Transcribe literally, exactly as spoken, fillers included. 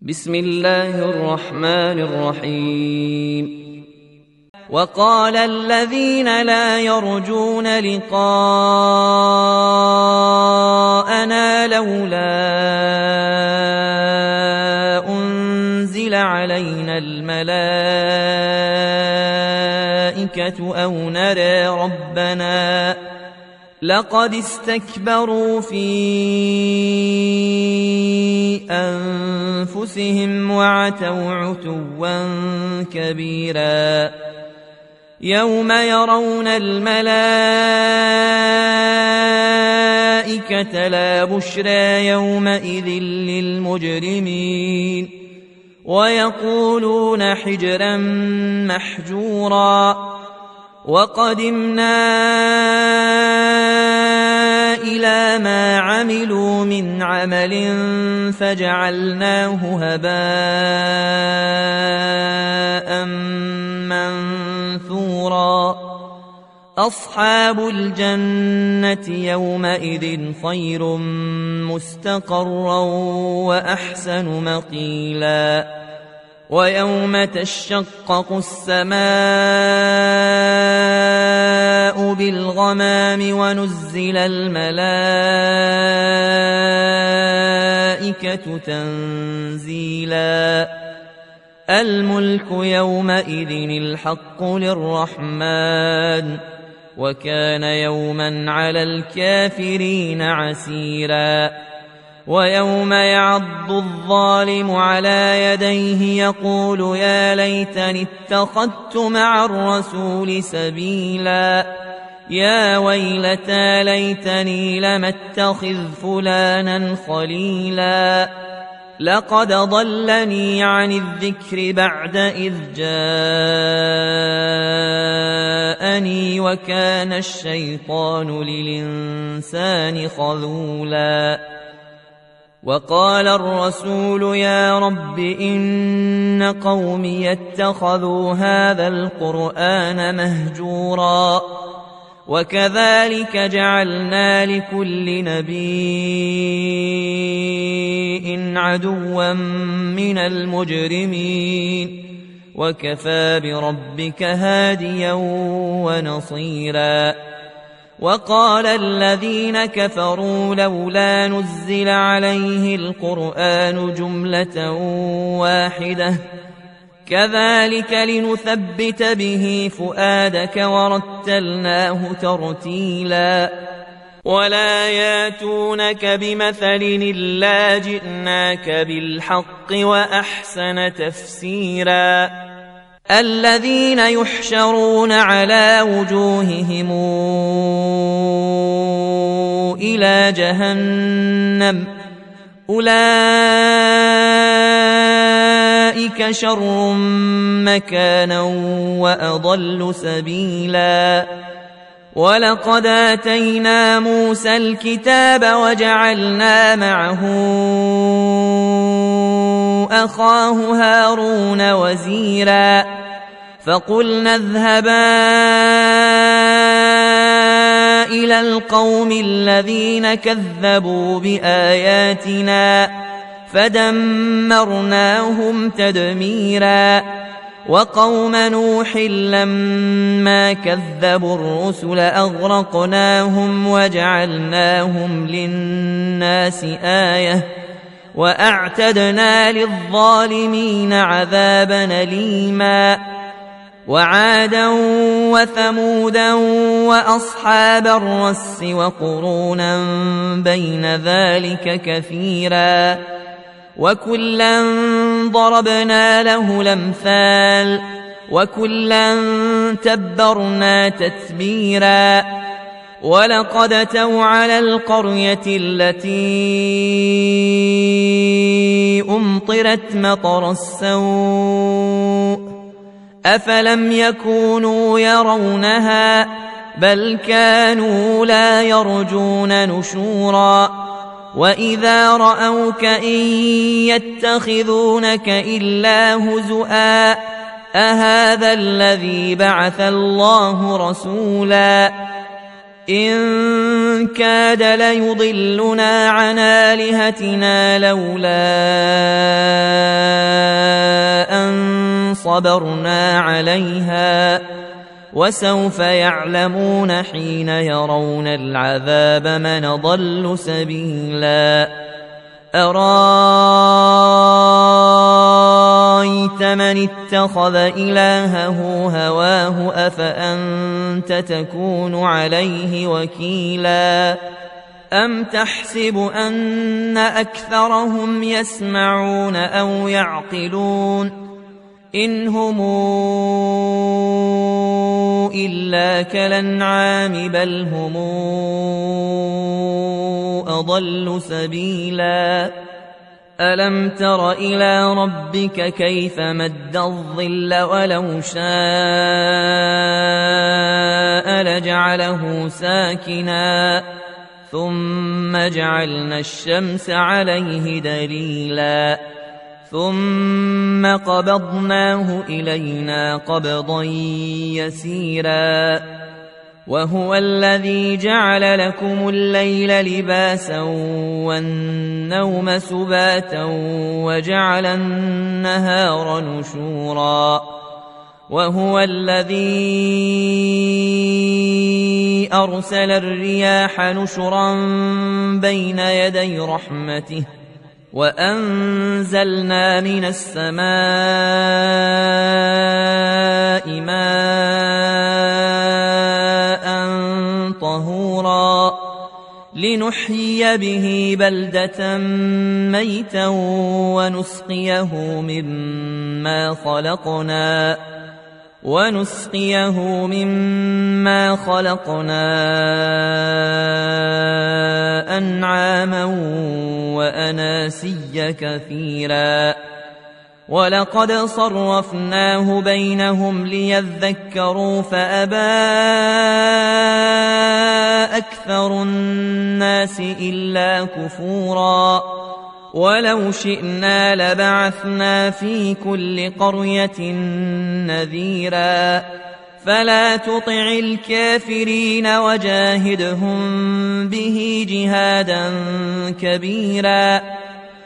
بسم الله الرحمن الرحيم. وقال الذين لا يرجون لقاءنا لولا أنزل علينا الملائكة أو نرى ربنا لقد استكبروا في أنفسهم وعتوا عتوا كبيرا. يوم يرون الملائكة لا بشرى يومئذ للمجرمين ويقولون حجرا محجورا. وقدمنا إلى ما عملوا من عمل فجعلناه هباء منثورا. أصحاب الجنة يومئذ خير مستقرا وأحسن مقيلا. ويوم تشقق السماء بالغمام ونزل الملائكة تنزيلا. الملك يومئذ الحق للرحمن وكان يوما على الكافرين عسيرا. ويوم يعض الظالم على يديه يقول يا ليتني اتخذت مع الرسول سبيلا. يا ويلتى ليتني لم اتخذ فلانا خليلا. لقد ضلني عن الذكر بعد إذ جاءني وكان الشيطان للإنسان خذولا. وقال الرسول يا رب إن قومي اتخذوا هذا القرآن مهجورا. وكذلك جعلنا لكل نبي عدوا من المجرمين وكفى بربك هاديا ونصيرا. وقال الذين كفروا لولا نزل عليه القرآن جملة واحدة كذلك لنثبت به فؤادك ورتلناه ترتيلا. ولا ياتونك بمثل إلا جئناك بالحق وأحسن تفسيرا. الذين يحشرون على وجوههم إلى جهنم أولئك شر مكانا وأضل سبيلا. ولقد آتينا موسى الكتاب وجعلنا معه أخاه هارون وزيرا. فقلنا اذهبا إلى القوم الذين كذبوا بآياتنا فدمرناهم تدميرا. وقوم نوح لما كذبوا الرسل أغرقناهم وجعلناهم للناس آية وأعتدنا للظالمين عذابا أليما. وعادا وثمودا وأصحاب الرس وقرونا بين ذلك كثيرا. وكلا ضربنا له الأمثال وكلا تبرنا تتبيرا. ولقد أتوا على القرية التي أمطرت مطر السوء أفلم يكونوا يرونها بل كانوا لا يرجون نشورا. وإذا رأوك إن يتخذونك إلا هزؤا أهذا الذي بعث الله رسولا. إن كاد ليضلنا عن آلهتنا لولا صبرنا عليها وسوف يعلمون حين يرون العذاب من ضل سبيلا أرأيت من اتخذ إلهه هواه أفأنت تكون عليه وكيلا أم تحسب أن أكثرهم يسمعون أو يعقلون إن هم إلا كالأنعام بل هم أضل سبيلا ألم تر إلى ربك كيف مد الظل ولو شاء لجعله ساكنا ثم جعلنا الشمس عليه دليلا ثم قبضناه إلينا قبضا يسيرا وهو الذي جعل لكم الليل لباسا والنوم سباتا وجعل النهار نشورا وهو الذي أرسل الرياح نشرا بين يدي رحمته وأنزلنا من السماء ماء طهورا لنحيي به بلدة ميتا ونسقيه مما خلقنا ونسقيه مما خلقنا أنعاما وأناسيا كثيرا ولقد صرفناه بينهم ليذكروا فأبى أكثر الناس إلا كفورا ولو شئنا لبعثنا في كل قرية نذيرا فلا تطع الكافرين وجاهدهم به جهادا كبيرا